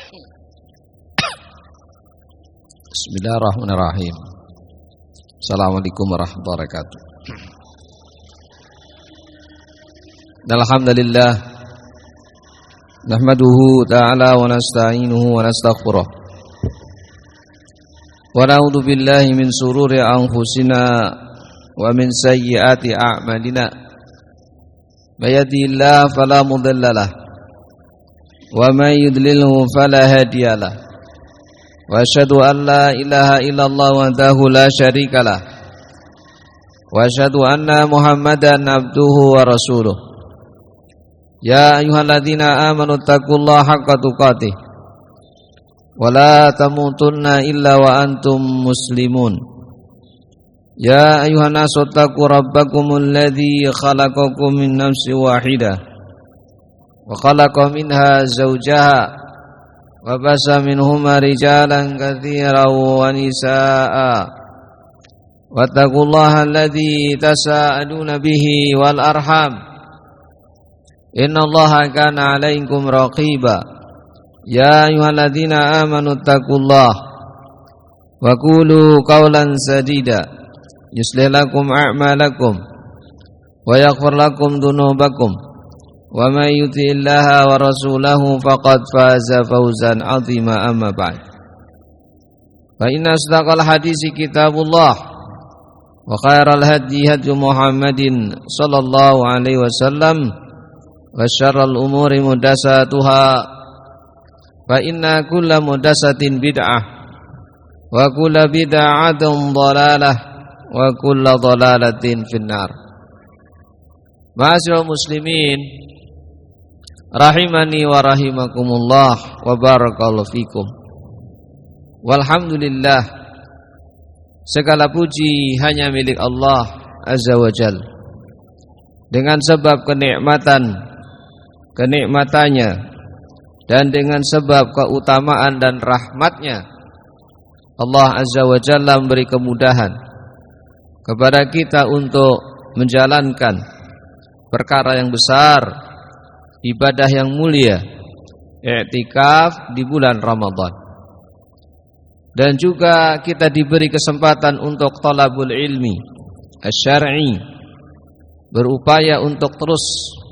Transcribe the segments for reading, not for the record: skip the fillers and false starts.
Bismillahirrahmanirrahim. Assalamualaikum warahmatullahi wabarakatuh. Alhamdulillah nahmaduhu ta'ala wa nasta'inuhu wa nastaghfiruh wa na'udzu billahi min sururi anfusina wa min sayyiati a'malina. May yahdihillahu fala mudilla lahu wa may yudlilhu fala hadiya lahu. Wa asyhadu an la ilaha illallah wahdahu la syarika lah. Wa asyhadu anna Muhammadan abduhu wa rasuluh. Ya ayyuhalladzina amanu taqullaha haqqa tuqatih wa la tamutunna illa wa antum muslimun. Ya ayyuhan nasu taqu rabbakumul ladzi khalaqakum min nafsin wahidah wa khalaqa minha zawjaha wa basa minhuma rijalan katsiran wa nisaa'a wattaqullaha alladzi tasaaluna bihi wal arham innallaha kana 'alaikum raqiba. Ya ayyuhalladzina amanu taqullaha wa qulu qawlan sadida yuslih lakum a'malakum wa yaghfir lakum dhunubakum. Wa may yuti'illaha wa rasulahu faqad faza fawzan 'azima, amma ba'd. Fa inna asdaqal hadisi kitabullah wa khairal hadi hadi Muhammadin sallallahu alaihi wasallam wa syarral umuri muhdatsatuha fa inna kulla muhdatsatin bid'ah wa kulla bid'atin dhalalah wa kulla dhalalatin finnar. Ma'asyiral muslimin rahimani wa rahimakumullah wa barakallahu fikum. Walhamdulillah, segala puji hanya milik Allah Azza wa Jalla. Dengan sebab kenikmatannya dan dengan sebab keutamaan dan rahmatnya, Allah Azza wa Jalla memberi kemudahan kepada kita untuk menjalankan perkara yang besar, ibadah yang mulia, i'tikaf di bulan Ramadan. Dan juga kita diberi kesempatan untuk talabul ilmi asy-syar'i, berupaya untuk terus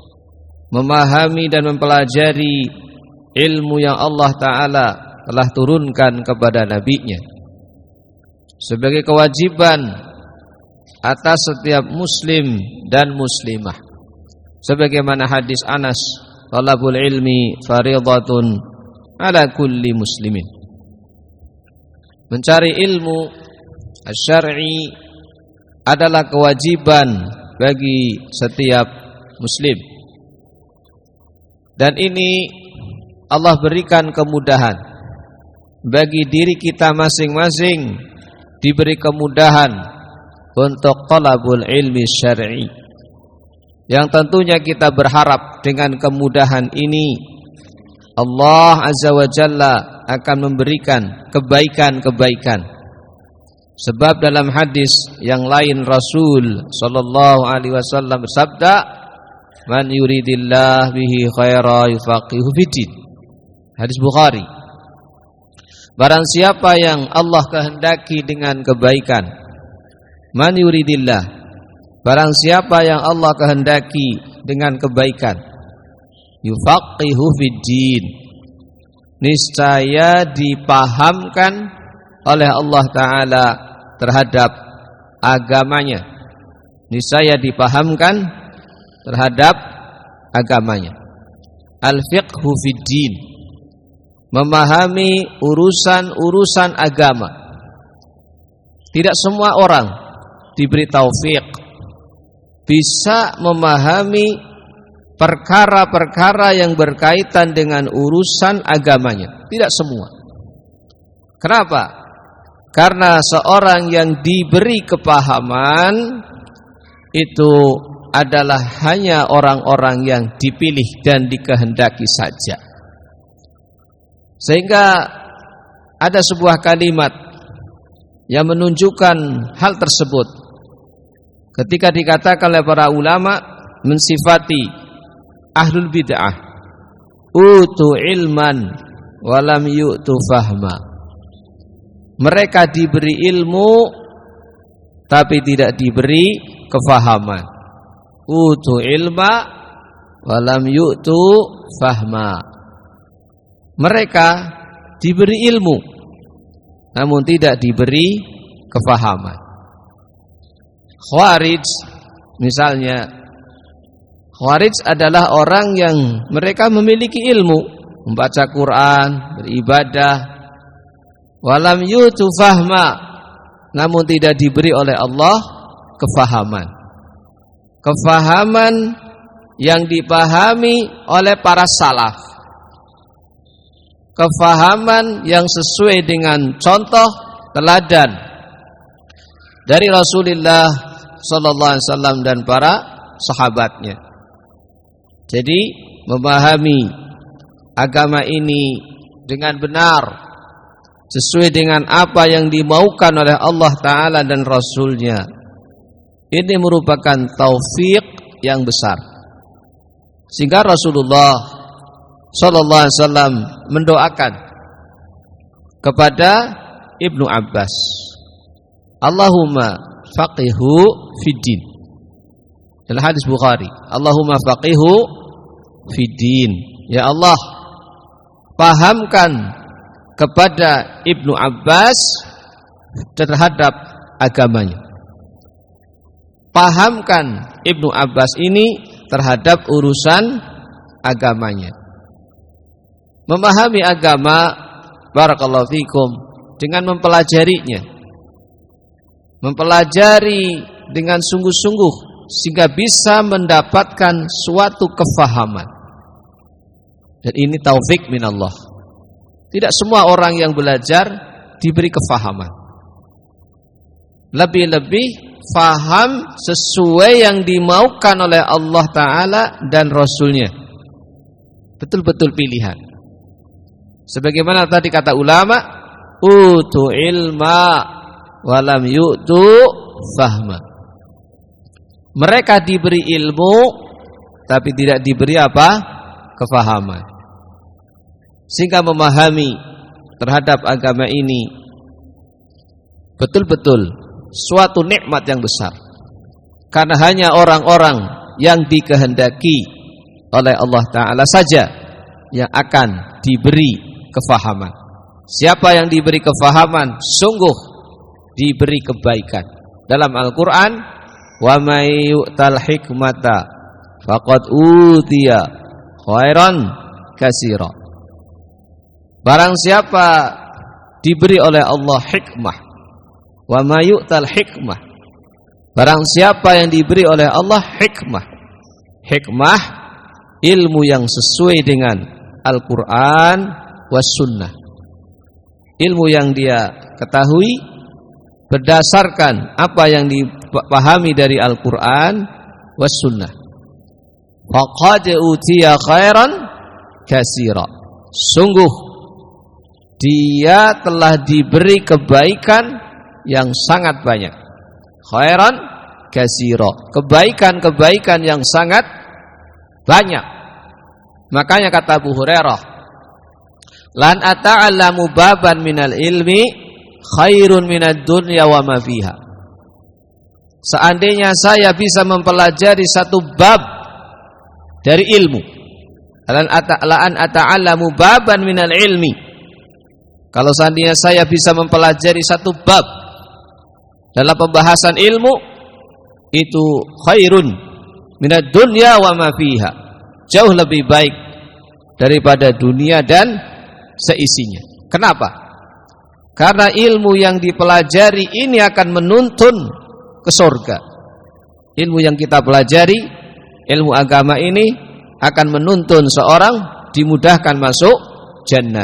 memahami dan mempelajari ilmu yang Allah Ta'ala telah turunkan kepada nabinya sebagai kewajiban atas setiap muslim dan muslimah. Sebagaimana hadis Anas, talabul ilmi fariidatun ala kulli muslimin. Mencari ilmu asy-syar'i adalah kewajiban bagi setiap muslim. Dan ini Allah berikan kemudahan bagi diri kita masing-masing, diberi kemudahan untuk talabul ilmi syar'i. Yang tentunya kita berharap dengan kemudahan ini Allah Azza wa Jalla akan memberikan kebaikan-kebaikan. Sebab dalam hadis yang lain Rasul sallallahu alaihi wasallam bersabda, "Man yuridillah bihi khaira yufaqihu fiddin." Hadis Bukhari. Barang siapa yang Allah kehendaki dengan kebaikan, man yuridillah, barang siapa yang Allah kehendaki dengan kebaikan, yufaqihu fiddin, niscaya dipahamkan oleh Allah Ta'ala terhadap agamanya. Niscaya dipahamkan terhadap agamanya. Al-fiqhu fiddin, memahami urusan-urusan agama. Tidak semua orang diberi taufik bisa memahami perkara-perkara yang berkaitan dengan urusan agamanya. Tidak semua. Kenapa? Karena seorang yang diberi kepahaman itu adalah hanya orang-orang yang dipilih dan dikehendaki saja. Sehingga ada sebuah kalimat yang menunjukkan hal tersebut. Ketika dikatakan oleh para ulama mensifati ahlul bid'ah, utu ilman walam yu'tu fahma. Mereka diberi ilmu tapi tidak diberi kefahaman. Utu ilma walam yu'tu fahma. Mereka diberi ilmu namun tidak diberi kefahaman. Khawarij misalnya, Khawarij adalah orang yang mereka memiliki ilmu, membaca Quran, beribadah, walam yutu fahma, namun tidak diberi oleh Allah kefahaman. Kefahaman yang dipahami oleh para salaf, kefahaman yang sesuai dengan contoh teladan dari Rasulullah sallallahu alaihi wasallam dan para sahabatnya. Jadi memahami agama ini dengan benar sesuai dengan apa yang dimaukan oleh Allah Ta'ala dan Rasulnya, ini merupakan taufik yang besar. Sehingga Rasulullah sallallahu alaihi wasallam mendoakan kepada Ibnu Abbas, Allahumma faqihu fiddin. Dalam hadis Bukhari, Allahumma faqihu fiddin. Ya Allah, pahamkan kepada Ibnu Abbas terhadap agamanya. Pahamkan Ibnu Abbas ini terhadap urusan agamanya. Memahami agama, barakallahu fikum, dengan mempelajarinya, mempelajari dengan sungguh-sungguh sehingga bisa mendapatkan suatu kefahaman. Dan ini taufik minallah. Tidak semua orang yang belajar diberi kefahaman. Lebih-lebih faham sesuai yang dimaukan oleh Allah Ta'ala dan Rasulnya. Betul-betul pilihan. Sebagaimana tadi kata ulama, utu ilma walam yu'tu fahma. Mereka diberi ilmu tapi tidak diberi apa? Kefahaman. Sehingga memahami terhadap agama ini betul-betul suatu nikmat yang besar. Karena hanya orang-orang yang dikehendaki oleh Allah Ta'ala saja yang akan diberi kefahaman. Siapa yang diberi kefahaman sungguh diberi kebaikan. Dalam Al-Quran, wa may yu'tal hikmata faqad utiya khairan katsira. Barang siapa diberi oleh Allah hikmah, wa may yu'tal hikmah, barang siapa yang diberi oleh Allah hikmah. Hikmah ilmu yang sesuai dengan Al-Quran was sunnah. Ilmu yang dia ketahui berdasarkan apa yang dipahami dari Al-Quran was sunnah. Faqad utiya khairan katsira. Sungguh dia telah diberi kebaikan yang sangat banyak. Khairan katsira. Kebaikan-kebaikan yang sangat banyak. Makanya kata Abu Hurairah, lan ata'allamu baban minal ilmi khairun minad dunya wa ma fiha. Seandainya saya bisa mempelajari satu bab dari ilmu, lan ata'allamu baban minal ilmi, kalau seandainya saya bisa mempelajari satu bab dalam pembahasan ilmu, itu khairun minad dunya wa ma fiha, jauh lebih baik daripada dunia dan seisinya. Kenapa? Karena ilmu yang dipelajari ini akan menuntun ke surga. Ilmu yang kita pelajari, ilmu agama ini akan menuntun seorang dimudahkan masuk jannah.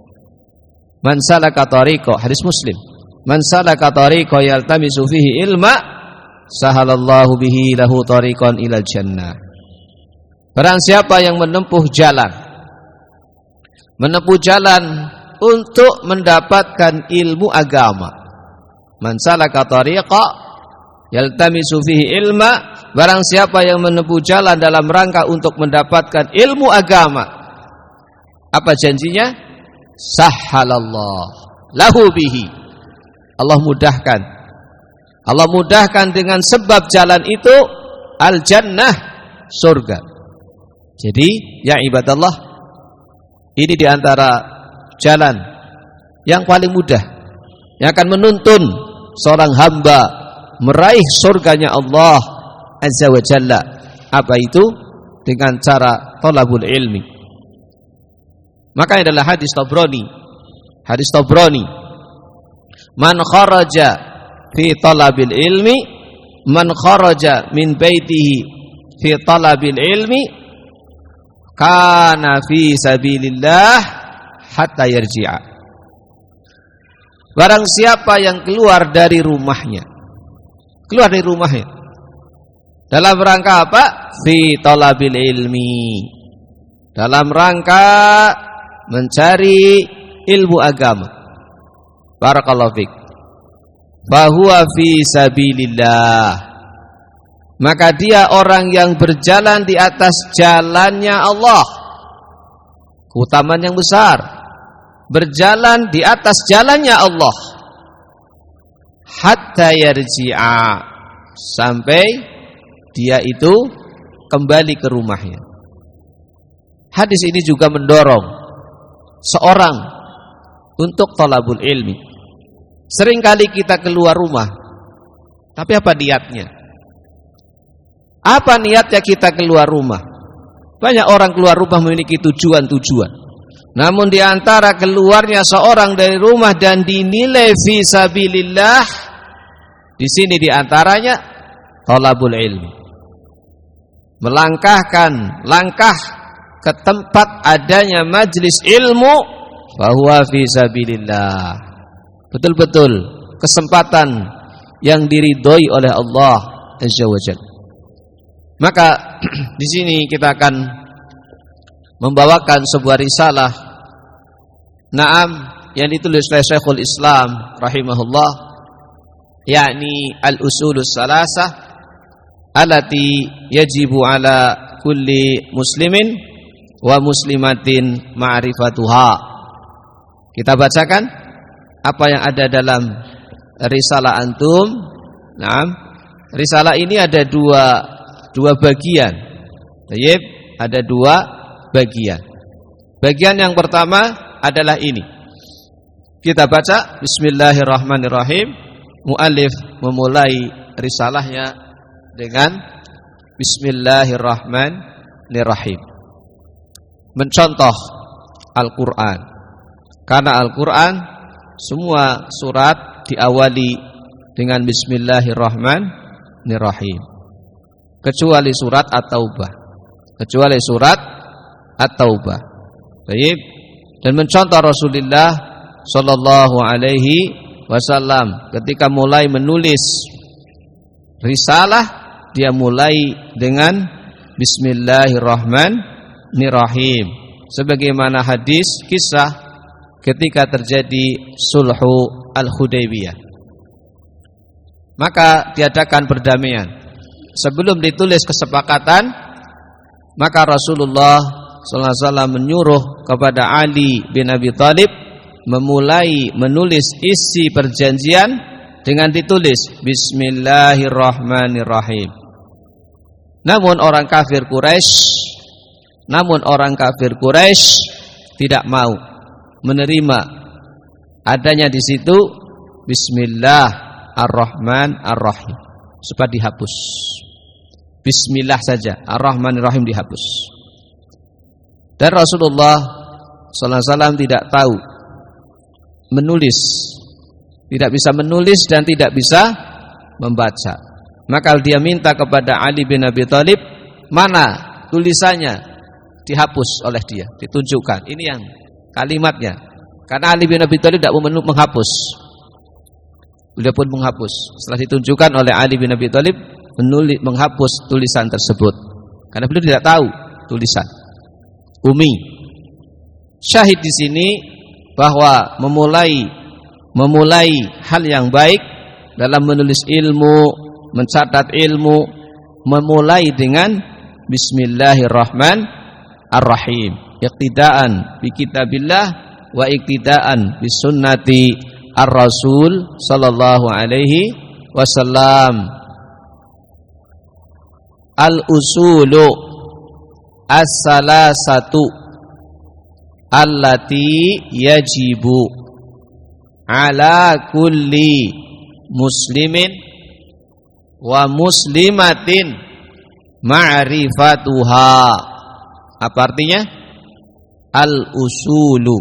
Man salaka tariqa, hadis Muslim, man salaka tariqa yaltamisu fihi ilma sahalallahu bihi lahu tariqan ilal jannah. Barang siapa yang menempuh jalan untuk mendapatkan ilmu agama, man salaka tariqa yaltamisu fihi ilma, barang siapa yang menempuh jalan dalam rangka untuk mendapatkan ilmu agama, apa janjinya? sahhalallah lahu bihi. Allah mudahkan dengan sebab jalan itu al-jannah, surga. Jadi ya ibadallah, ini diantara jalan yang paling mudah yang akan menuntun seorang hamba meraih surganya Allah Azza wa Jalla. Apa itu? Dengan cara thalabul ilmi. Maka adalah hadis Tabrani, man kharaja fi talabil ilmi, man kharaja min baitihi fi talabil ilmi kana fi sabilillah hatta yarji'a. Barang siapa yang keluar dari rumahnya dalam rangka apa? Fi talabil ilmi, dalam rangka mencari ilmu agama. Barakallahu fik. Fahuwa fi sabilillah, maka dia orang yang berjalan di atas jalannya Allah. Keutamaan yang besar, berjalan di atas jalannya Allah. Hatta yarji'a, sampai dia itu kembali ke rumahnya. Hadis ini juga mendorong seorang untuk thalabul ilmi. Seringkali kita keluar rumah, tapi apa niatnya? Apa niatnya kita keluar rumah? Banyak orang keluar rumah memiliki tujuan-tujuan. Namun di antara keluarnya seorang dari rumah dan dinilai fi sabilillah, di sini di antaranya thalabul ilmi. Melangkahkan langkah ke tempat adanya majlis ilmu, fahuwa fi sabilillah. Betul-betul kesempatan yang diridhoi oleh Allah Azza wa Jalla. Maka di sini kita akan membawakan sebuah risalah yang ditulis oleh Syekhul Islam rahimahullah, yakni al-usulus salasah allati yajibu ala kulli muslimin wa muslimatin ma'rifatuha. Kita bacakan apa yang ada dalam risalah antum. Risalah ini ada dua bagian. Baik, ada dua bagian. Bagian yang pertama adalah ini. Kita baca bismillahirrahmanirrahim. Muallif memulai risalahnya dengan bismillahirrahmanirrahim, mencontoh Al-Quran. Karena Al-Quran semua surat diawali dengan bismillahirrahmanirrahim, kecuali surat At-Taubah. Baik. Dan mencontoh Rasulullah sallallahu alaihi wasallam ketika mulai menulis risalah, dia mulai dengan bismillahirrahmanirrahim, sebagaimana hadis kisah ketika terjadi sulhu al-Hudaybiyah. Maka diadakan perdamaian. Sebelum ditulis kesepakatan, maka Rasulullah sallallahu alaihi wasallam menyuruh kepada Ali bin Abi Thalib memulai menulis isi perjanjian dengan ditulis bismillahirrahmanirrahim. Namun orang kafir Quraisy tidak mau menerima adanya di situ bismillahirrahmanirrahim, supaya dihapus. Bismillah saja, ar-rahmanirrahim dihapus. Dan Rasulullah sallallahu alaihi wasallam tidak tahu menulis, tidak bisa menulis dan tidak bisa membaca. Maka dia minta kepada Ali bin Abi Thalib, mana tulisannya, dihapus oleh dia, ditunjukkan. Ini yang kalimatnya. Karena Ali bin Abi Thalib tidak mau menghapus. Beliau pun menghapus. Setelah ditunjukkan oleh Ali bin Abi Thalib, menghapus tulisan tersebut. Karena beliau tidak tahu tulisan. Umi. Syahid di sini bahwa memulai hal yang baik dalam menulis ilmu, mencatat ilmu, memulai dengan bismillahirrahmanirrahim, iqtidaan bi kitabillah wa iktidaan bis sunnati ar-rasul sallallahu alaihi wasallam. Al-usulu as-salasatu allati yajibu ala kulli muslimin wa muslimatin ma'rifatuha. Apa artinya? Al-usulu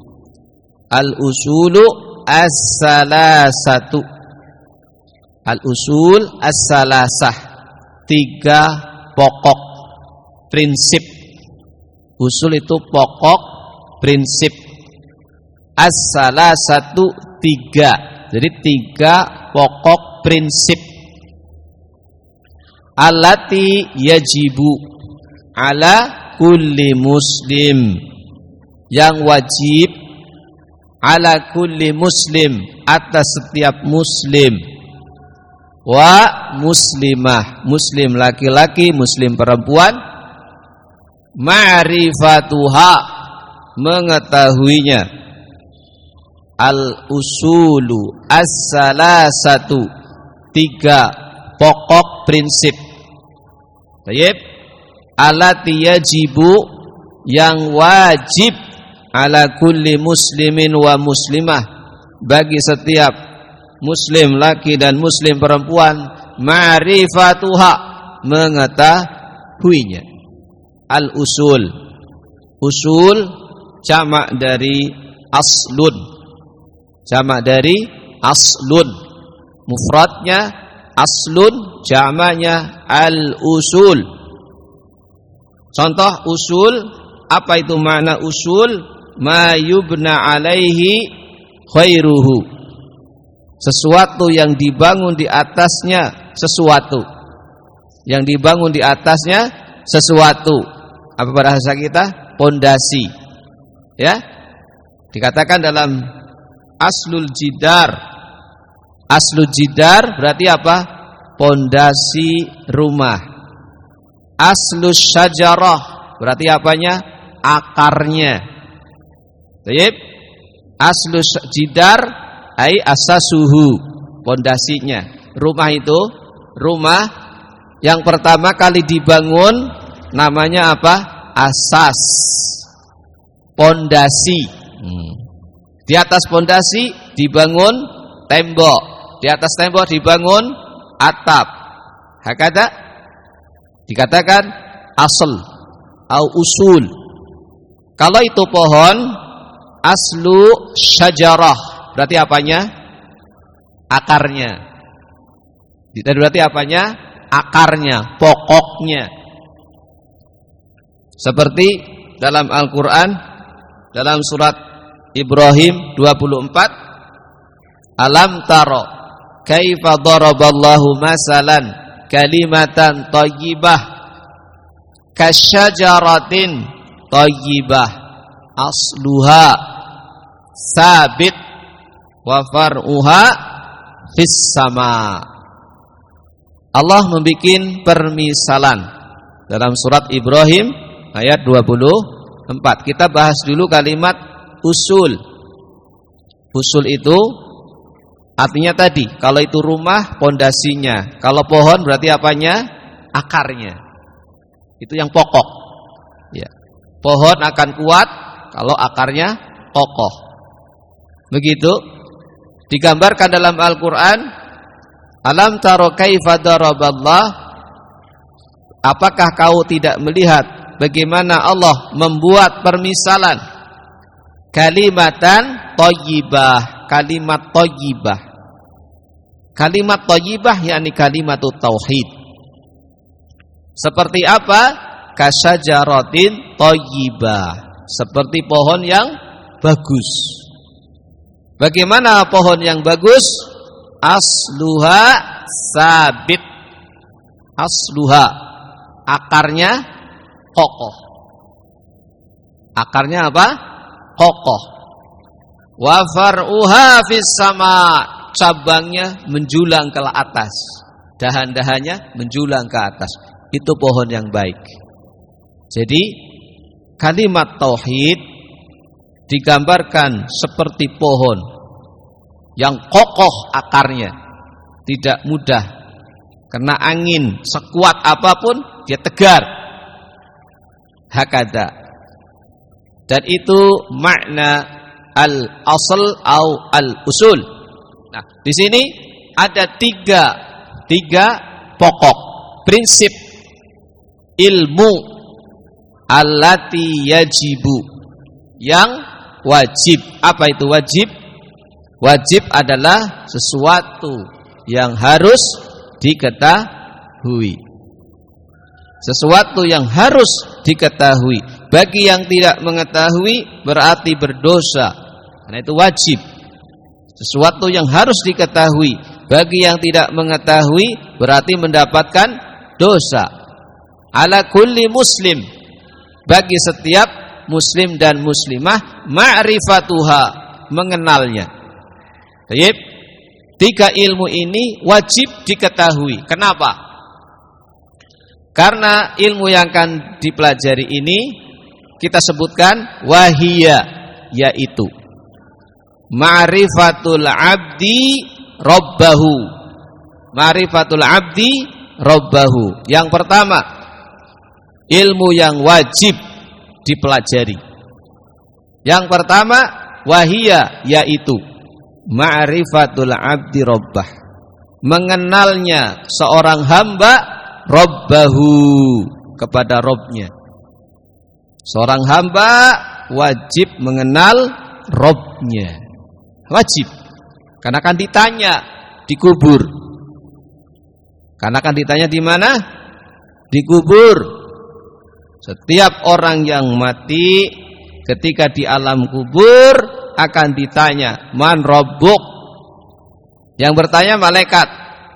as-salasatu. Al-usul as-salasah, 3 pokok prinsip. Usul itu pokok prinsip. As-salasatu 3. Jadi 3 pokok prinsip. Allati yajibu ala kulli muslim, yang wajib ala kulli muslim, atas setiap muslim, wa muslimah, muslim laki-laki, muslim perempuan, ma'rifatuha, mengetahuinya. Al-usulu as-salasatu, 3 pokok prinsip. Baik. Allati yajibu, yang wajib ala kulli muslimin wa muslimah, bagi setiap muslim laki dan muslim perempuan, ma'rifatuha, mengetahuinya. Al-usul, usul jamak dari aslun, jamak dari aslun, mufradnya aslun, jamaknya al-usul. Contoh usul, apa itu makna usul? Ma yubna alaihi khairuhu, sesuatu yang dibangun di atasnya sesuatu, yang dibangun di atasnya sesuatu. Apa bahasa kita? Pondasi. Ya, dikatakan dalam aslul jidar. Aslul jidar berarti apa? Pondasi rumah. Aslus syajarah berarti apanya? Akarnya. Baik. Aslus jidar ai asasuhu, pondasinya. Rumah itu, rumah yang pertama kali dibangun namanya apa? Asas. Pondasi. Di atas pondasi dibangun tembok, di atas tembok dibangun atap. Hakada dikatakan asal atau usul. Kalau itu pohon, aslu syajarah berarti apanya? Akarnya. Berarti apanya? Akarnya, pokoknya. Seperti dalam Al-Qur'an, dalam surat Ibrahim 24, alam taro kaifa daraballahu masalan kalimatan thayyibah kasyajaratin thayyibah asluha sabit wa far'uha fis sama. Allah membikin permisalan dalam surat Ibrahim ayat 24. Kita bahas dulu kalimat usul. Usul itu artinya tadi, kalau itu rumah pondasinya, kalau pohon berarti apanya? Akarnya. Itu yang pokok. Ya. Pohon akan kuat kalau akarnya kokoh. Begitu digambarkan dalam Al-Qur'an, alam taro kaifa daraballah, apakah kau tidak melihat bagaimana Allah membuat permisalan kalimatan thayyibah, kalimat thayyibah. Kalimat thayyibah yakni kalimat tauhid. Seperti apa? Kasyajaratin thayyibah, seperti pohon yang bagus. Bagaimana pohon yang bagus? Asluha sabit. Asluha, akarnya kokoh. Akarnya apa? Kokoh. Wa far'uha fis sama, cabangnya menjulang ke atas, dahan-dahannya menjulang ke atas. Itu pohon yang baik. Jadi kalimat tauhid digambarkan seperti pohon yang kokoh akarnya, tidak mudah kena angin, sekuat apapun dia tegar. Hakada. Dan itu makna al-asl atau al-usul. Nah, di sini ada tiga pokok prinsip ilmu allati yajibu, yang wajib. Apa itu wajib? Wajib adalah sesuatu yang harus diketahui. Sesuatu yang harus diketahui. Bagi yang tidak mengetahui berarti berdosa. Karena itu wajib. Sesuatu yang harus diketahui. Bagi yang tidak mengetahui berarti mendapatkan dosa. Ala kulli muslim, bagi setiap muslim dan muslimah, ma'rifatuha, mengenalnya. Baik. Tiga ilmu ini wajib diketahui. Kenapa? Karena ilmu yang akan dipelajari ini kita sebutkan wahiyya, yaitu ma'rifatul abdi rabbahu. Ma'rifatul abdi rabbahu. Yang pertama, ilmu yang wajib dipelajari. Yang pertama wahiyya, yaitu ma'rifatul abdi rabbah, mengenalnya seorang hamba rabbahu, kepada Rabbnya. Seorang hamba wajib mengenal Rabbnya. Wajib. Karena akan ditanya di kubur. Karena akan ditanya di mana? Di kubur. Setiap orang yang mati ketika di alam kubur akan ditanya, man rabbuk? Yang bertanya malaikat.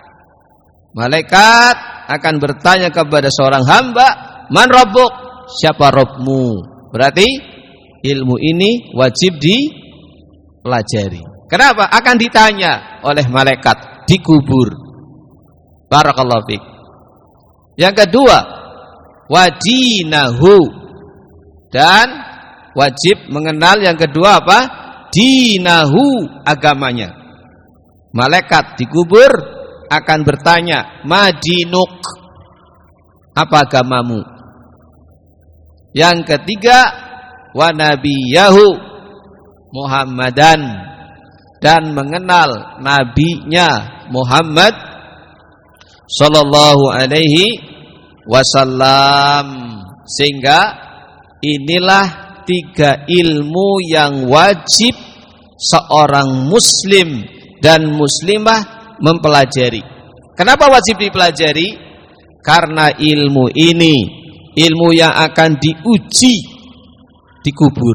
Malaikat akan bertanya kepada seorang hamba, man rabbuk? Siapa Rabbmu? Berarti ilmu ini wajib dipelajari. Kenapa? Akan ditanya oleh malaikat di kubur. Barakallahu fiik. Yang kedua, wadinahu, dan wajib mengenal yang kedua apa? Dinahu, agamanya. Malaikat di kubur akan bertanya, madinuk, apa agamamu? Yang ketiga, wa nabiyahu Muhammadan, dan mengenal nabinya Muhammad sallallahu alaihi wasallam. Sehingga inilah tiga ilmu yang wajib seorang muslim dan muslimah mempelajari. Kenapa wajib dipelajari? Karena ilmu ini ilmu yang akan diuji di kubur.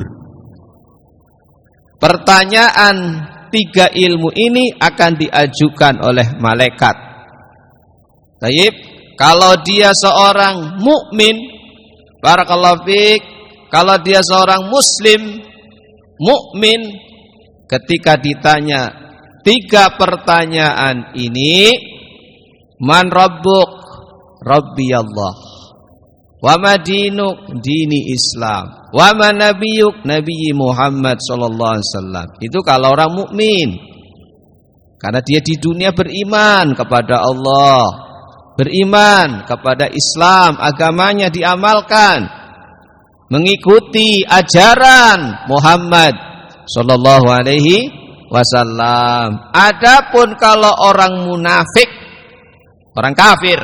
Pertanyaan tiga ilmu ini akan diajukan oleh malaikat. Baik, kalau dia seorang mukmin, barakallahu fiik, kalau dia seorang muslim mukmin, ketika ditanya tiga pertanyaan ini, man rabbuk? Rabbi Allah. Wa madinuk? Dini Islam. Wa man nabiyuk? Nabi Muhammad sallallahu alaihi wasallam. Itu kalau orang mukmin. Karena dia di dunia beriman kepada Allah, beriman kepada Islam, agamanya diamalkan, mengikuti ajaran Muhammad sallallahu alaihi wasallam. Adapun kalau orang munafik, orang kafir,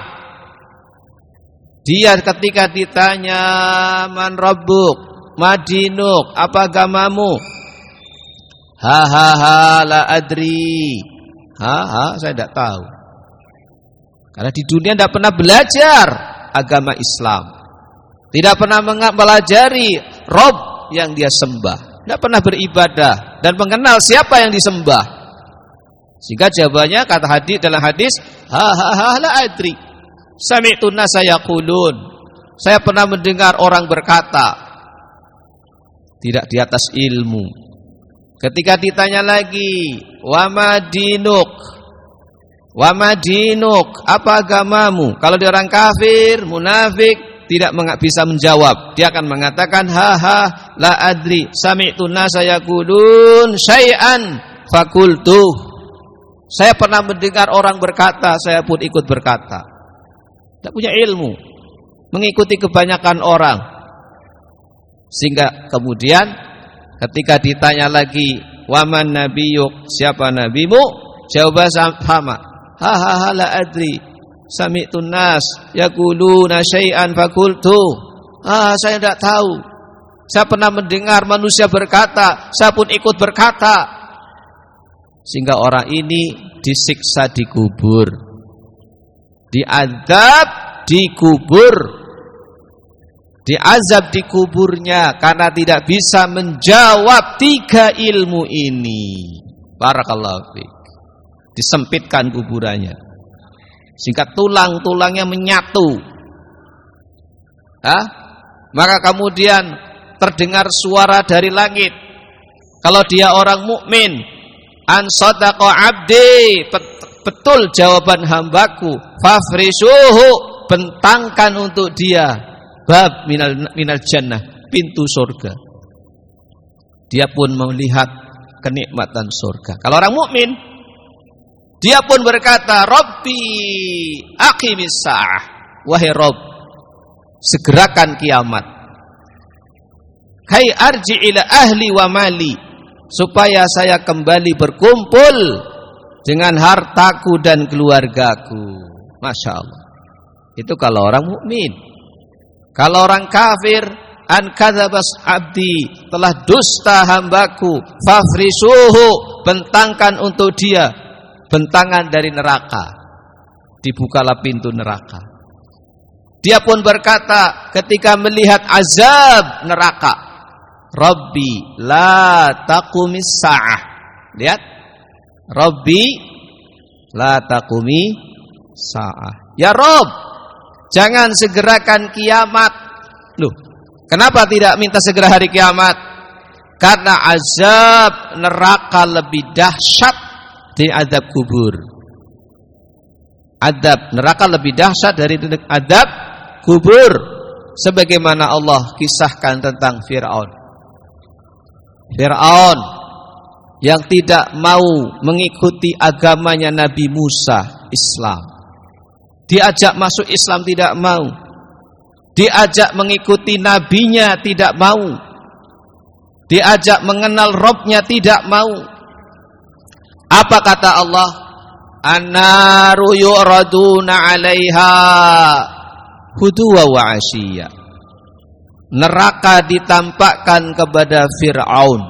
dia ketika ditanya man rabbuk, madinuk, apa agamamu? La adri. Saya tidak tahu. Karena di dunia tidak pernah belajar agama Islam, tidak pernah mempelajari Rabb yang dia sembah, tidak pernah beribadah dan mengenal siapa yang disembah. Sehingga jawabannya kata hadis, dalam hadis, la adri. Sami'tu nasa yaqulun. Saya pernah mendengar orang berkata, tidak di atas ilmu. Ketika ditanya lagi, wa madinuk? Wa madinuk, apa agamamu? Kalau dia orang kafir, munafik, tidak bisa menjawab. Dia akan mengatakan haha la adri sami'tu nasa yaqulun syai'an fakultu. Saya pernah mendengar orang berkata, saya pun ikut berkata. Tidak punya ilmu, mengikuti kebanyakan orang. Sehingga kemudian ketika ditanya lagi, waman nabiyuk, siapa nabimu? Jawaban sama, haha la adri sami'tu nas yaquluna syai'an fakultu. Saya tidak tahu. Saya pernah mendengar manusia berkata, saya pun ikut berkata. Sehingga orang ini disiksa di kubur, diazab di kubur, diazab di kuburnya karena tidak bisa menjawab 3 ilmu ini. Barakallahu fiik. Disempitkan kuburannya sehingga tulang-tulangnya menyatu. Maka kemudian terdengar suara dari langit. Kalau dia orang mukmin, an sadaqa abdi, betul jawaban hambaku, fafrisuhu, bentangkan untuk dia bab minal jannah, pintu surga. Dia pun melihat kenikmatan surga. Kalau orang mukmin, dia pun berkata, Rabbi aqimis sa'ah, wahai Rabb, segerakan kiamat. Kai arji ila ahli wa mali, supaya saya kembali berkumpul dengan hartaku dan keluargaku. Masya Allah. Itu kalau orang mukmin. Kalau orang kafir, an kadzabas abdi, telah dusta hambaku, fafrisuhu, bentangkan untuk dia bentangan dari neraka. Dibukalah pintu neraka. Dia pun berkata ketika melihat azab neraka, Rabbi la taqumis sa'ah. Lihat, Rabbi la taqumi sa'ah. Ya Rabb, jangan segerakan kiamat. Loh, kenapa tidak minta segera hari kiamat? Karena azab neraka lebih dahsyat dari azab kubur. Azab neraka lebih dahsyat dari azab kubur. Sebagaimana Allah kisahkan tentang Fir'aun. Fir'aun yang tidak mau mengikuti agamanya Nabi Musa, Islam. Diajak masuk Islam tidak mau. Diajak mengikuti nabinya tidak mau. Diajak mengenal Rabbnya tidak mau. Apa kata Allah? An-naru yu'raduna 'alaiha huduwa wa 'ashiyya. Neraka ditampakkan kepada Fir'aun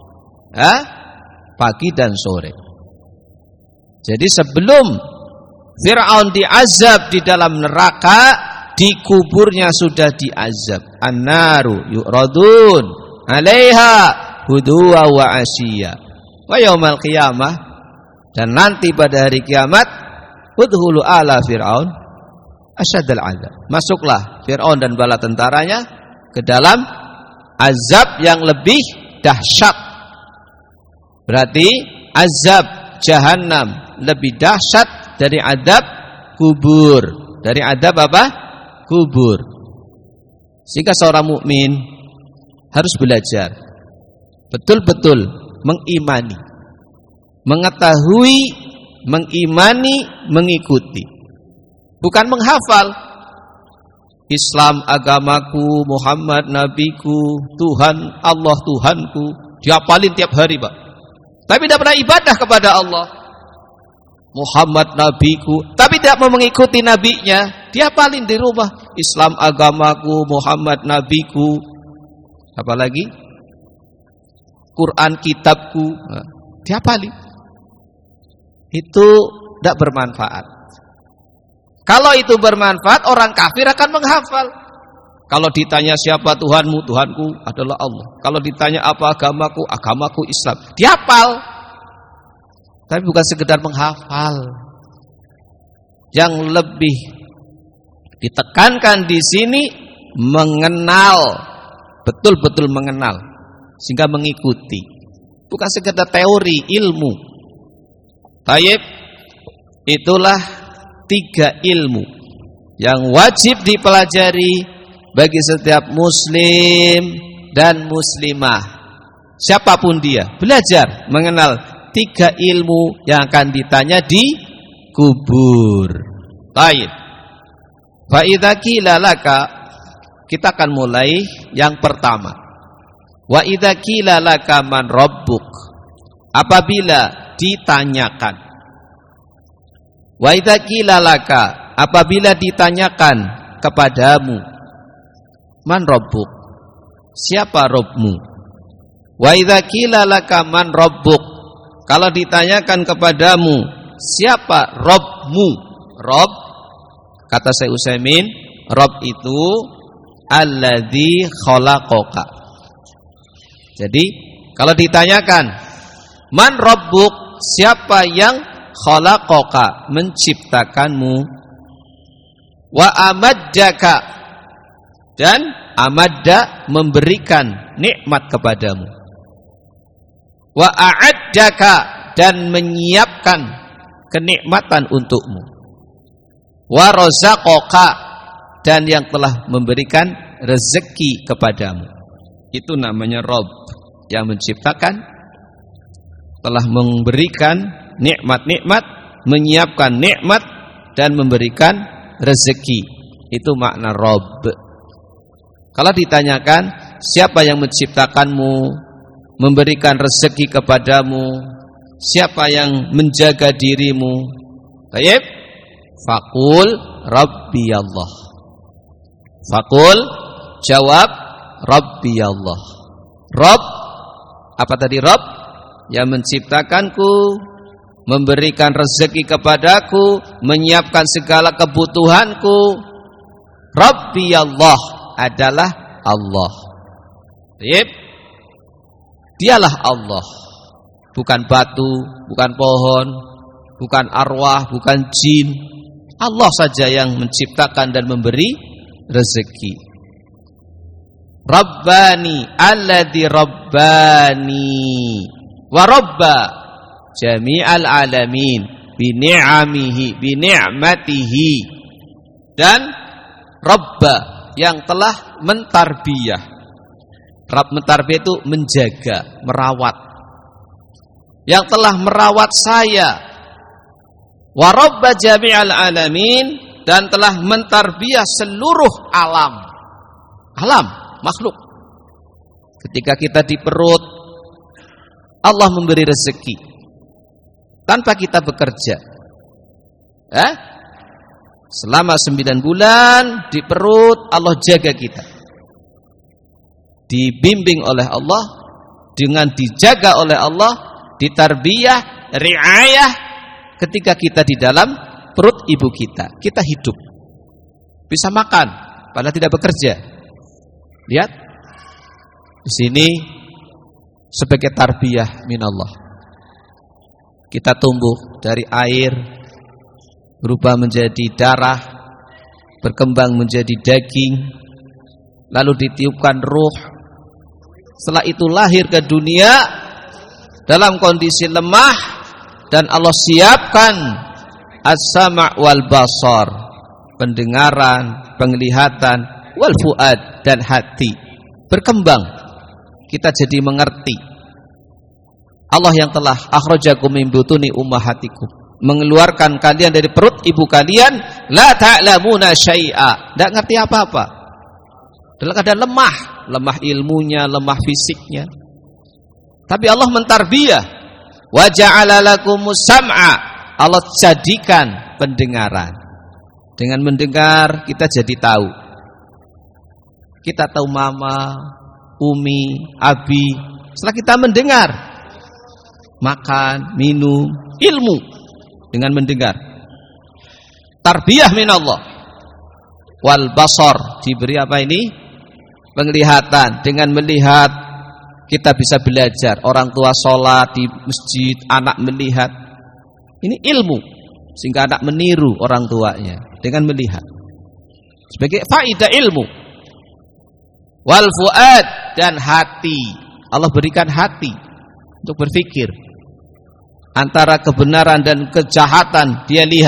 pagi dan sore. Jadi sebelum Fir'aun diazab di dalam neraka, di kuburnya sudah diazab. An-naru yu'radun 'alaiha huduwa wa 'ashiyya. Wa yaumal qiyamah, dan nanti pada hari kiamat, udhulu ala Fir'aun asyadal azab. Masuklah Fir'aun dan bala tentaranya ke dalam azab yang lebih dahsyat. Berarti azab Jahannam lebih dahsyat dari azab kubur. Dari azab apa? Kubur. Sehingga seorang mukmin harus belajar betul-betul mengimani, mengetahui, mengimani, mengikuti. Bukan menghafal. Islam agamaku, Muhammad nabiku, Tuhan Allah Tuhanku, dihafalin tiap hari, Pak. Tapi tidak pernah ibadah kepada Allah. Muhammad nabiku, tapi tidak mau mengikuti nabinya, dihafalin di rumah. Islam agamaku, Muhammad nabiku. Apalagi? Quran kitabku, dihafalin. Itu tidak bermanfaat. Kalau itu bermanfaat, orang kafir akan menghafal. Kalau ditanya siapa Tuhanmu, Tuhanku adalah Allah. Kalau ditanya apa agamaku, agamaku Islam. Dihafal. Tapi bukan sekedar menghafal. Yang lebih ditekankan di sini mengenal, betul-betul mengenal, sehingga mengikuti. Bukan sekedar teori, ilmu. Tayyib, itulah 3 ilmu yang wajib dipelajari bagi setiap muslim dan muslimah, siapapun dia, belajar mengenal 3 ilmu yang akan ditanya di kubur. Baik. Fa idza qila laka, kita akan mulai yang pertama. Wa idza qila laka man rabbuk, apabila ditanyakan. Wa idza qila laka, apabila ditanyakan kepadamu, man rabbuk, siapa Rabbmu? Wa idza qila laka man rabbuk, kalau ditanyakan kepadamu, siapa Rabbmu? Rabb, kata Syekh Utsaimin, Rabb itu alladzi khalaqaka. Jadi kalau ditanyakan man rabbuk, siapa yang khalaqaka, menciptakanmu, wa amaddaka, dan amadda, memberikan nikmat kepadamu, wa a'addaka, dan menyiapkan kenikmatan untukmu, wa razaqaka, dan yang telah memberikan rezeki kepadamu. Itu namanya Rabb, yang menciptakan, telah memberikan nikmat-nikmat, menyiapkan nikmat, dan memberikan rezeki. Itu makna Rabb. Kalau ditanyakan siapa yang menciptakanmu, memberikan rezeki kepadamu, siapa yang menjaga dirimu, baik, faqul Rabbi Allah. Faqul, jawab, Rabbi Allah. Rabb, apa tadi Rabb? Yang menciptakanku, memberikan rezeki kepadaku, menyiapkan segala kebutuhanku. Rabbi Allah adalah Allah. Baik. Dialah Allah, bukan batu, bukan pohon, bukan arwah, bukan jin. Allah saja yang menciptakan dan memberi rezeki. Rabbani alladzi rabbani wa rabba jami'al alamin bi ni'amihi bi ni'matihi, dan rabba yang telah mentarbiyah. Rabb, mentarbiyah itu menjaga, merawat, yang telah merawat saya. Wa rabba jami'al alamin, dan telah mentarbiyah seluruh alam. Alam, makhluk. Ketika kita di perut, Allah memberi rezeki tanpa kita bekerja. Selama 9 bulan di perut, Allah jaga kita, dibimbing oleh Allah, dengan dijaga oleh Allah, ditarbiyah, riayah. Ketika kita di dalam perut ibu kita, kita hidup, bisa makan padahal tidak bekerja. Lihat di sini, sebagai tarbiyah minallah, kita tumbuh dari air, berubah menjadi darah, berkembang menjadi daging, lalu ditiupkan ruh. Setelah itu lahir ke dunia dalam kondisi lemah, dan Allah siapkan as-sama' wal basar, pendengaran, penglihatan, wal fuad, dan hati. Berkembang, kita jadi mengerti. Allah yang telah akhrajakum min butuni ummahatikum, mengeluarkan kalian dari perut ibu kalian, la ta'lamuna syai'a, tidak ngerti apa-apa, dalam keadaan lemah, lemah ilmunya, lemah fisiknya. Tapi Allah mentarbiyah. Wa ja'ala lakumus sam'a, Allah jadikan pendengaran. Dengan mendengar kita jadi tahu. Kita tahu mama, umi, abi. Setelah kita mendengar, makan, minum, ilmu dengan mendengar. Tarbiyah minallah. Wal basar, diberi apa ini? Penglihatan. Dengan melihat kita bisa belajar. Orang tua sholat di masjid, anak melihat. Ini ilmu, sehingga anak meniru orang tuanya dengan melihat. Sebagai faidah ilmu. Wal fuad, dan hati. Allah berikan hati untuk berpikir. Antara kebenaran dan kejahatan dia lihat.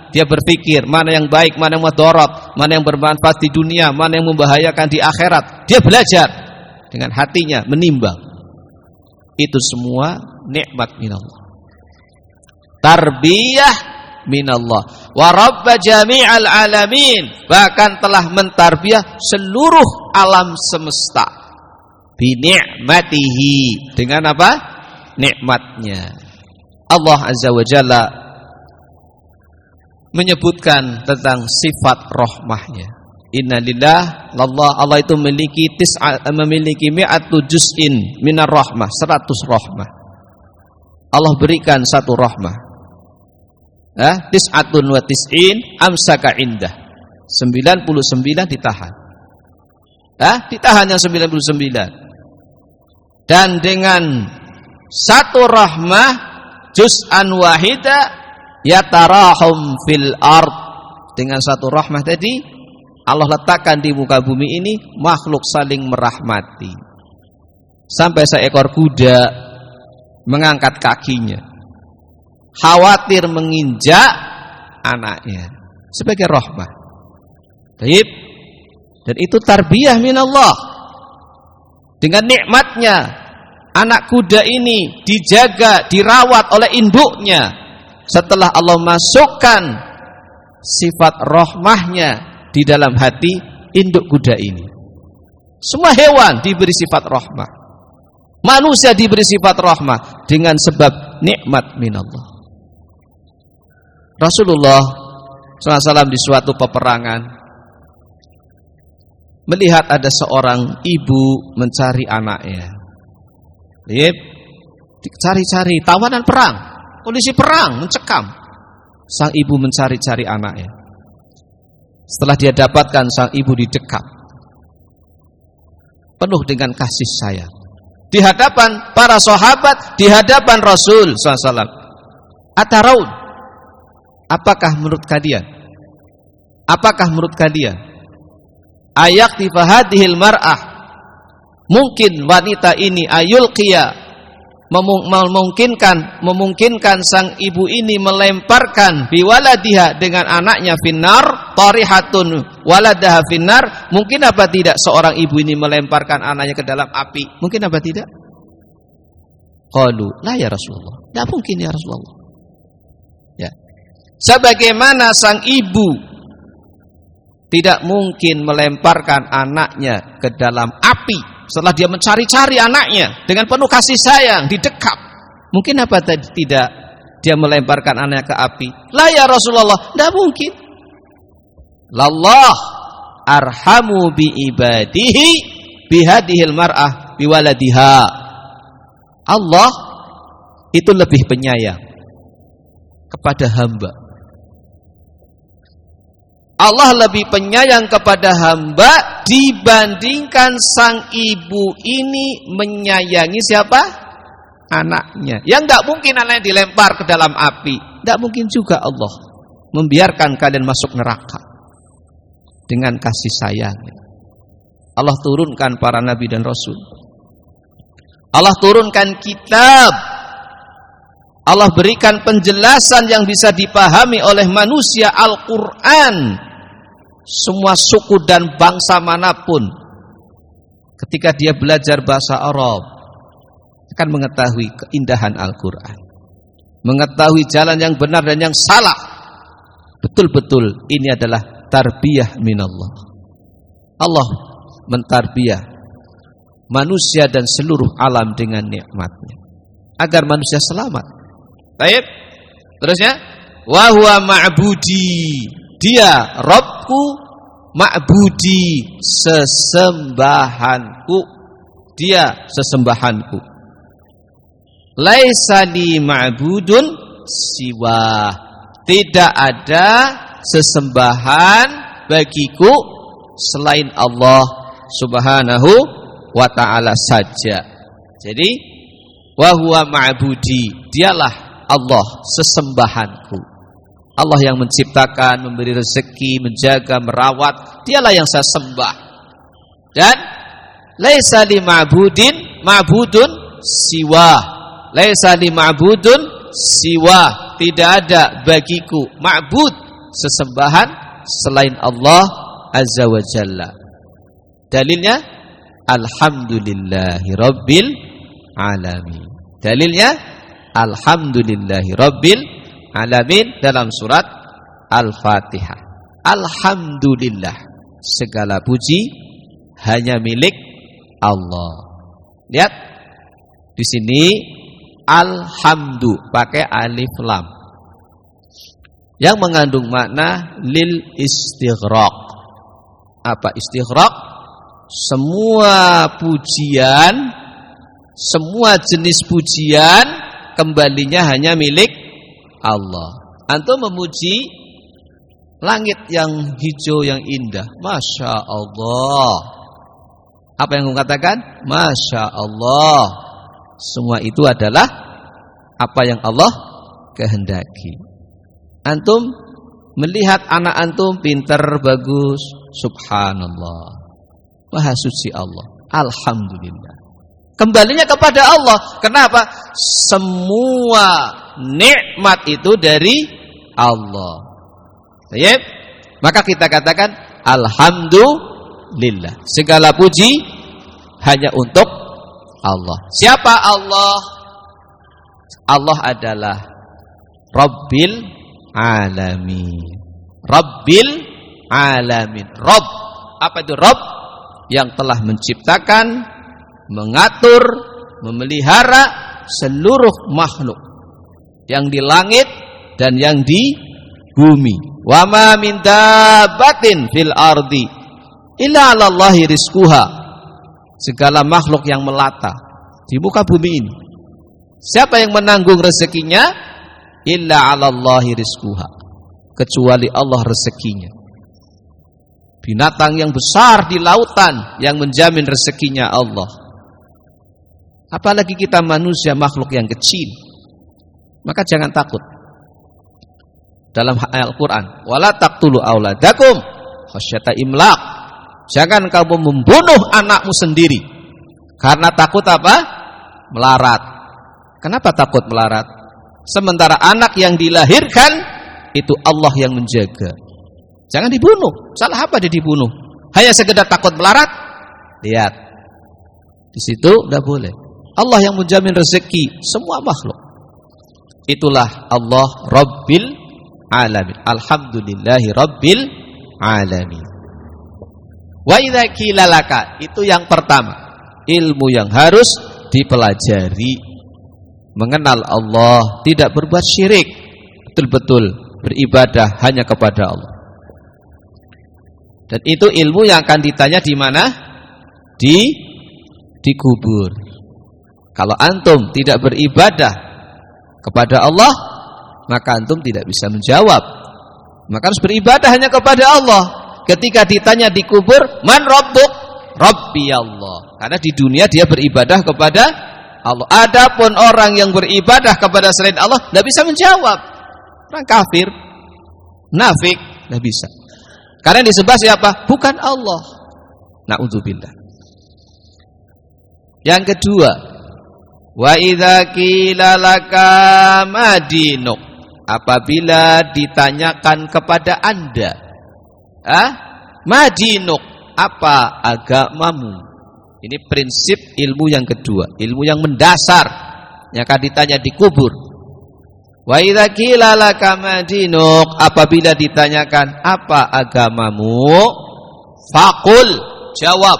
Dia berpikir mana yang baik, mana yang mudarat, mana yang bermanfaat di dunia, mana yang membahayakan di akhirat. Dia belajar dengan hatinya, menimbang. Itu semua nikmat minallah. Tarbiyah minallah. Wa rabba jami'al alamin. Bahkan telah mentarbiyah seluruh alam semesta. Bi ni'matihi. Dengan apa? Nikmatnya. Allah Azza wa Jalla menyebutkan tentang sifat rahmahnya. Innalillah, Allah itu memiliki mi'atu juz'in minar rahmah, 100 rahmah. Allah berikan satu rahmah. Tis'atun wa tis'in amsaka indah. 99 ditahan. Ditahan yang 99. Dan dengan satu rahmah juz'an wahida yatarahum fil ard. Dengan satu rahmah tadi Allah letakkan di muka bumi ini makhluk saling merahmati. Sampai seekor kuda mengangkat kakinya, khawatir menginjak anaknya sebagai rahmah. Baik. Dan itu tarbiyah minallah. Dengan nikmatnya anak kuda ini dijaga, dirawat oleh induknya. Setelah Allah masukkan sifat rahmahnya di dalam hati induk kuda ini. Semua hewan diberi sifat rahmah. Manusia diberi sifat rahmah dengan sebab nikmat minallah. Rasulullah SAW di suatu peperangan melihat ada seorang ibu mencari anaknya. Lihat, cari-cari, tawanan perang, kondisi perang mencekam. Sang ibu mencari-cari anaknya. Setelah dia dapatkan, sang ibu didekap penuh dengan kasih sayang di hadapan para sahabat, di hadapan Rasul SAW. Ataraun, apakah menurut kalian ayakti fahadihil mar'ah, mungkin wanita ini ayulqiya, memungkinkan sang ibu ini melemparkan biwaladiha dengan anaknya finnar, tarihatun waladaha finnar. Mungkin apa tidak seorang ibu ini melemparkan anaknya ke dalam api? Mungkin apa tidak? Qalu la ya Rasulullah, tidak mungkin ya Rasulullah. Ya, sebagaimana sang ibu tidak mungkin melemparkan anaknya ke dalam api setelah dia mencari-cari anaknya dengan penuh kasih sayang, didekap. Mungkin apa tidak dia melemparkan anaknya ke api? La ya Rasulullah, tidak mungkin. Lallah arhamu bi ibadihi bihadihil mar'ah biwaladiha. Allah itu lebih penyayang kepada hamba. Allah lebih penyayang kepada hamba dibandingkan sang ibu ini menyayangi siapa? Anaknya. Yang tidak mungkin anaknya dilempar ke dalam api. Tidak mungkin juga Allah membiarkan kalian masuk neraka dengan kasih sayang. Allah turunkan para nabi dan rasul. Allah turunkan kitab. Allah berikan penjelasan yang bisa dipahami oleh manusia, Al-Quran. Semua suku dan bangsa manapun ketika dia belajar bahasa Arab akan mengetahui keindahan Al-Quran, mengetahui jalan yang benar dan yang salah. Betul-betul ini adalah tarbiyah minallah. Allah mentarbiyah manusia dan seluruh alam dengan nikmatnya agar manusia selamat. Baik. Terusnya, wa huwa ma'budi, dia Rabbku, ma'budi, sesembahanku, dia sesembahanku. Laisa li ma'budun siwa, tidak ada sesembahan bagiku selain Allah Subhanahu wa ta'ala saja. Jadi wa huwa ma'budi, dialah Allah sesembahanku. Allah yang menciptakan, memberi rezeki, menjaga, merawat, dialah yang saya sembah. Dan laisa li ma'budun siwa. Laisa li ma'budun siwa, tidak ada bagiku ma'bud, sesembahan selain Allah Azza wa Jalla. Dalilnya alhamdulillahi rabbil alamin. Dalilnya alhamdulillahi rabbil alamin dalam surat Al-Fatihah. Alhamdulillah, segala puji hanya milik Allah. Lihat di sini alhamdu pakai alif lam yang mengandung makna lil istighraq. Apa istighraq? Semua pujian, semua jenis pujian kembalinya hanya milik Allah. Antum memuji langit yang hijau yang indah, Masya Allah. Apa yang kamu katakan? Masya Allah. Semua itu adalah apa yang Allah kehendaki. Antum melihat anak antum pintar, bagus, subhanallah, maha suci Allah, alhamdulillah. Kembalinya kepada Allah. Kenapa? Semua nikmat itu dari Allah. Baik, maka kita katakan alhamdulillah. Segala puji hanya untuk Allah. Siapa Allah? Allah adalah Rabbil Alamin. Rabbil Alamin. Rabb. Apa itu Rabb? Yang telah menciptakan, mengatur, memelihara seluruh makhluk yang di langit dan yang di bumi. Wa ma min dabbatin fil ardi illa 'alallahi rizquha. Segala makhluk yang melata di muka bumi ini, siapa yang menanggung rezekinya? Illa 'alallahi rizquha, kecuali Allah rezekinya. Binatang yang besar di lautan yang menjamin rezekinya Allah. Apalagi kita manusia, makhluk yang kecil. Maka jangan takut. Dalam Al-Quran, wala taqtulu auladakum khasyata imlaq. Jangan kamu membunuh anakmu sendiri karena takut apa? Melarat. Kenapa takut melarat? Sementara anak yang dilahirkan itu Allah yang menjaga. Jangan dibunuh. Salah apa dia dibunuh? Hanya sekedar takut melarat? Lihat, di situ tidak boleh. Allah yang menjamin rezeki semua makhluk. Itulah Allah Rabbil Alamin. Alhamdulillahi Rabbil Alamin. Wa idza qila laka, itu yang pertama, ilmu yang harus dipelajari. Mengenal Allah, tidak berbuat syirik, betul-betul beribadah hanya kepada Allah. Dan itu ilmu yang akan ditanya di mana? Di kubur. Kalau antum tidak beribadah kepada Allah, maka antum tidak bisa menjawab. Maka harus beribadah hanya kepada Allah. Ketika ditanya di kubur, man rabbuk? Rabbi Allah. Karena di dunia dia beribadah kepada Allah. Adapun orang yang beribadah kepada selain Allah tidak bisa menjawab. Orang kafir, nafik, tidak bisa. Karena disembah siapa? Bukan Allah. Na'udzubillah. Yang kedua, wa idza qila laka madinuk, apabila ditanyakan kepada Anda, madinuk, apa agamamu? Ini prinsip ilmu yang kedua, ilmu yang mendasar yang akan ditanya di kubur. Wa idza qila laka madinuk, apabila ditanyakan apa agamamu, faqul, jawab,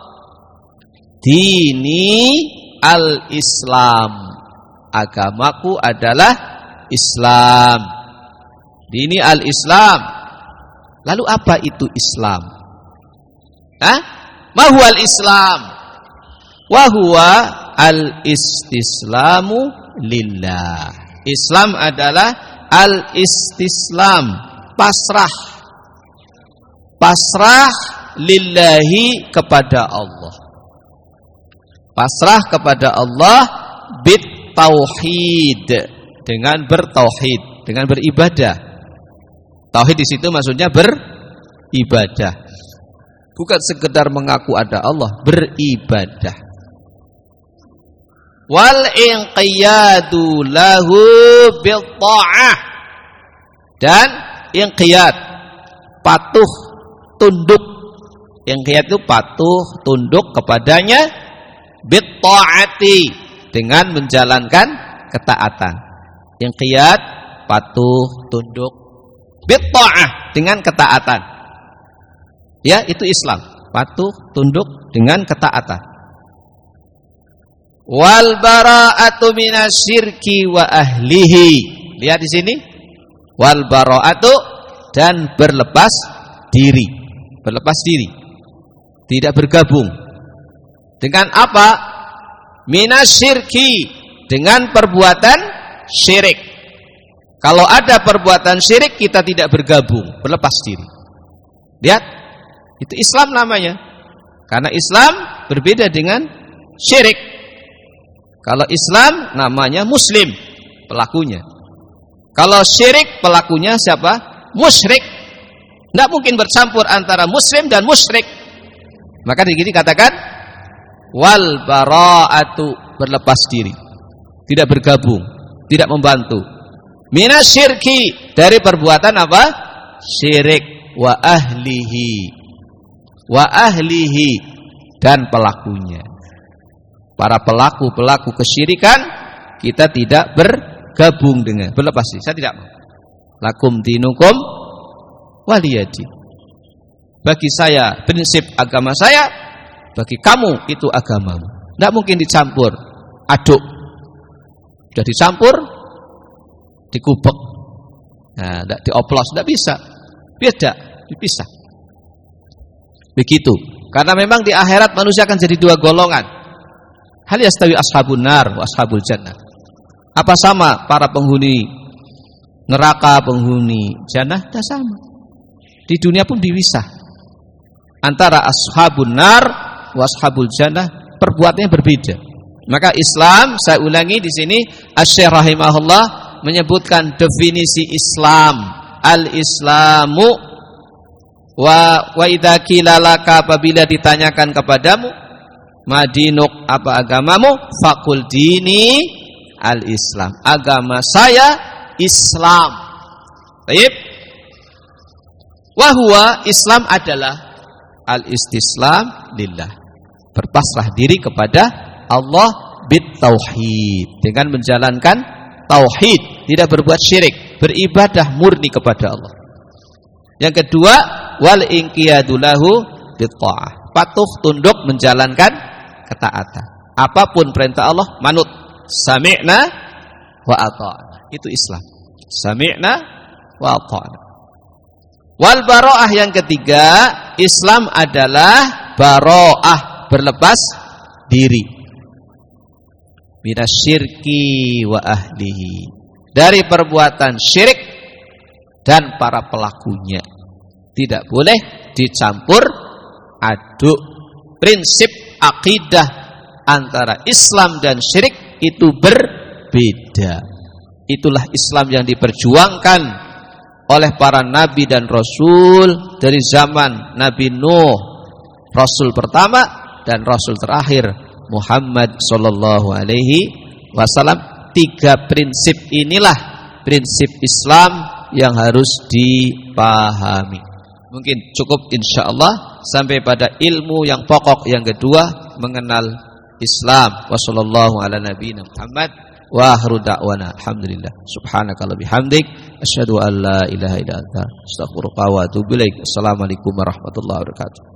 dini al-Islam, agamaku adalah Islam. Dini al-Islam. Lalu apa itu Islam? Ma huwa al-Islam? Wa huwa al-istislamu lillah. Islam adalah al-istislam, pasrah. Pasrah lillahi, kepada Allah. Pasrah kepada Allah bit tauhid, dengan bertauhid, dengan beribadah. Tauhid di situ maksudnya beribadah. Bukan sekedar mengaku ada Allah, beribadah. Wal inqiyadu lahu bil ta'ah, dan inqiyad, patuh, tunduk. Inqiyad itu patuh, tunduk kepadanya bitta'ati, dengan menjalankan ketaatan. Inqiyad, patuh, tunduk, bitta'ah, dengan ketaatan. Ya, itu Islam. Patuh, tunduk dengan ketaatan. Wal bara'atu minasyirki wa ahlihi. Lihat di sini. Wal bara'atu, dan berlepas diri. Berlepas diri. Tidak bergabung. Dengan apa? Minasyirki, dengan perbuatan syirik. Kalau ada perbuatan syirik, kita tidak bergabung, berlepas diri. Lihat, itu Islam namanya. Karena Islam berbeda dengan syirik. Kalau Islam namanya Muslim, pelakunya. Kalau syirik, pelakunya siapa? Musyrik. Tidak mungkin bercampur antara Muslim dan musyrik. Maka di sini katakan wal bara'atu, berlepas diri, tidak bergabung, tidak membantu. Minasyirki, dari perbuatan apa? Syirik. Wa ahlihi, wa ahlihi, dan pelakunya. Para pelaku kesyirikan kita tidak bergabung dengan, berlepas diri. Saya tidak mau. Lakum dinukum waliyadi. Bagi saya prinsip agama saya, bagi kamu itu agamamu. Tidak mungkin dicampur aduk. Sudah dicampur, dikubek, nah, tidak dioplos, tidak bisa. Beda, dipisah. Begitu. Karena memang di akhirat manusia akan jadi dua golongan. Hal yastawi ashabun nar wa ashabul jannah. Apa sama para penghuni neraka, penghuni jannah? Tidak sama. Di dunia pun dipisah. Antara ashabun nar wa ashabul jannah, perbuatannya berbeda. Maka Islam, saya ulangi di sini, Asy-Syaikh rahimahullah menyebutkan definisi Islam. Al-Islamu wa idza qila laka, apabila ditanyakan kepadamu, madinuk, apa agamamu? Faqul dini al-Islam, agama saya Islam. Baik. Wa huwa, Islam adalah al-istislam lillah, berpasrah diri kepada Allah bit tauhid, dengan menjalankan tauhid, tidak berbuat syirik, beribadah murni kepada Allah. Yang kedua, wal inqiyadu lahu bit ta'ah, patuh tunduk menjalankan ketaatan. Apapun perintah Allah manut. Sami'na wa ata'na, itu Islam. Sami'na wa ata'na. Wal bara'ah, yang ketiga, Islam adalah bara'ah, berlepas diri. Minasyirki wa ahlihi, dari perbuatan syirik dan para pelakunya. Tidak boleh dicampur aduk. Prinsip akidah antara Islam dan syirik itu berbeda. Itulah Islam yang diperjuangkan oleh para nabi dan rasul dari zaman Nabi Nuh, rasul pertama, dan rasul terakhir Muhammad sallallahu alaihi wasallam. Tiga prinsip inilah prinsip Islam yang harus dipahami. Mungkin cukup insyaallah sampai pada ilmu yang pokok yang kedua, mengenal Islam. Wassallallahu ala nabiyina Muhammad wa akhiru da'wana alhamdulillah. Subhanakallahumma bihamdik asyhadu an la ilaha illa anta astaghfiruka wa atubu ilaik. Assalamualaikum warahmatullahi wabarakatuh.